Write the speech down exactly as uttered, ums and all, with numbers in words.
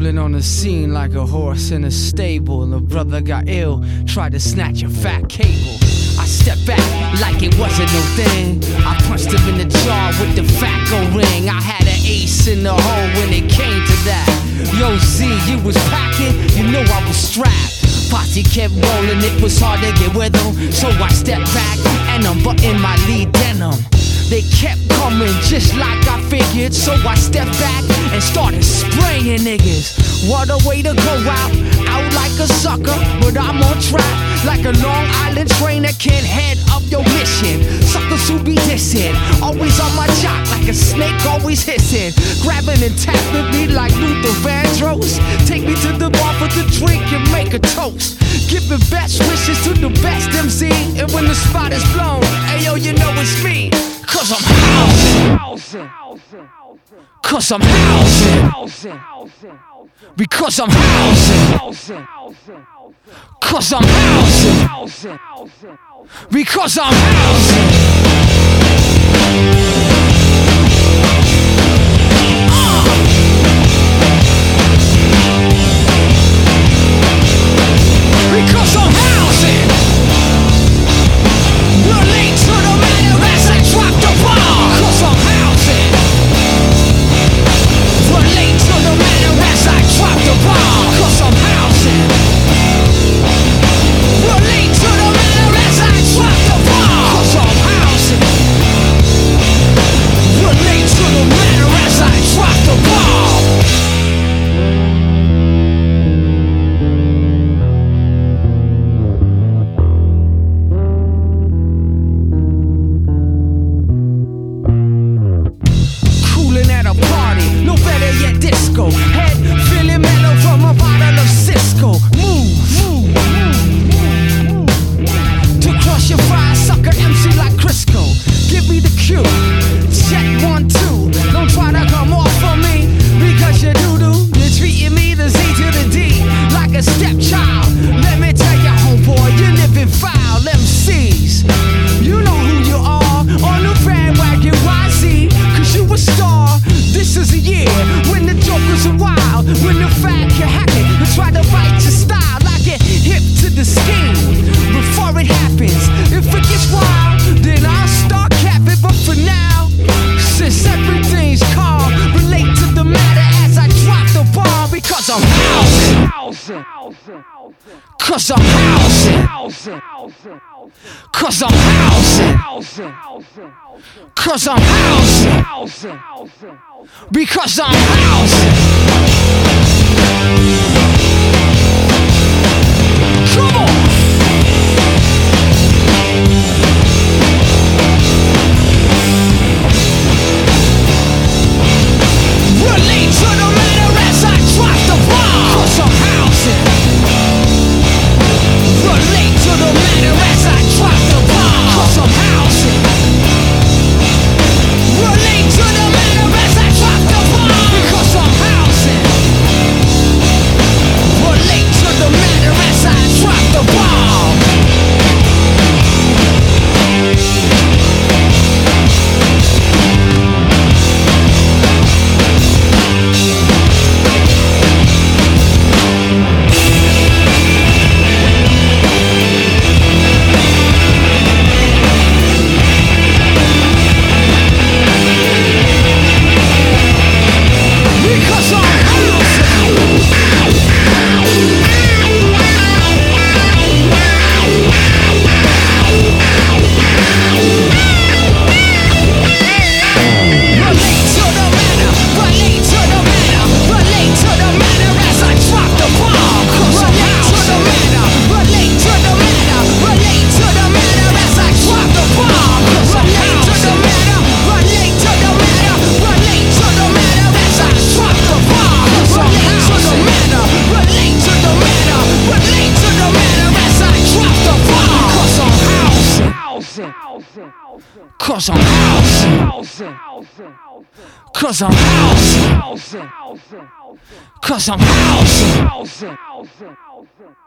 Stumbling on the scene like a horse in a stable. A brother got ill, tried to snatch a fat cable. I stepped back like it wasn't no thing. I punched him in the jaw with the Fatco ring. I had an ace in the hole when it came to that. Yo, Z, you was packing, you know I was strapped. Posse kept rolling, it was hard to get with them. So I stepped back and unbuttoned my lead denim. They kept coming just like I figured. So I stepped back and started spraying niggas. What a way to go out, out like a sucker. But I'm on track like a Long Island train that can't head up your mission. Suckers who be dissing, always on my jock like a snake always hissing. Grabbing and tapping me like Luther Vandross. Take me to the bar for the drink and make a toast. Giving best wishes to the best M C. And when the spot is blown, ayo, you know it's me. Cause I'm housing. Cause I'm housing. Because I'm housing. Cause I'm housing. Because I'm housing. Uh. Because I'm housing. Relate to the matter as I drop the ball. Cause I'm housing. Relate to the matter as I drop the ball. Cause I'm housing. Relate to the matter as I drop the ball. Cause I'm housing. Relate to the matter as I drop the ball. Disco, head feeling mellow from a bottle of Cisco. Move, move, move, move. To crush your fries, sucker M C like Crisco. Give me the cue, check one, two. Don't try to come off on me, because you doo-doo. You're treating me the Z to the D, like a stepchild. Let me tell you, homeboy, you're living foul. M Cs, you know who you are. On the bandwagon, Y Z, cause you a star. This is a year when the jokers are wild, when the fat can hack it and try to bite your style. I get hip to the scheme before it happens. If it gets wild, then I'll start capping. But for now, since everything's calm, relate to the matter as I drop the ball. Because I'm housing. Cause I'm housing. Cause I'm housing. Cause I'm housing. Because I'm housing. Come on. Relate to the matter as I drop the ball. Cause I'm housing. Relate to the matter as I drop the ball. Cause I'm housing. Relate to the matter as I drop the ball. Because I'm housing. Relate to the matter as I drop the ball. Cause I'm housing. Cause I'm housing. Cause I'm housing.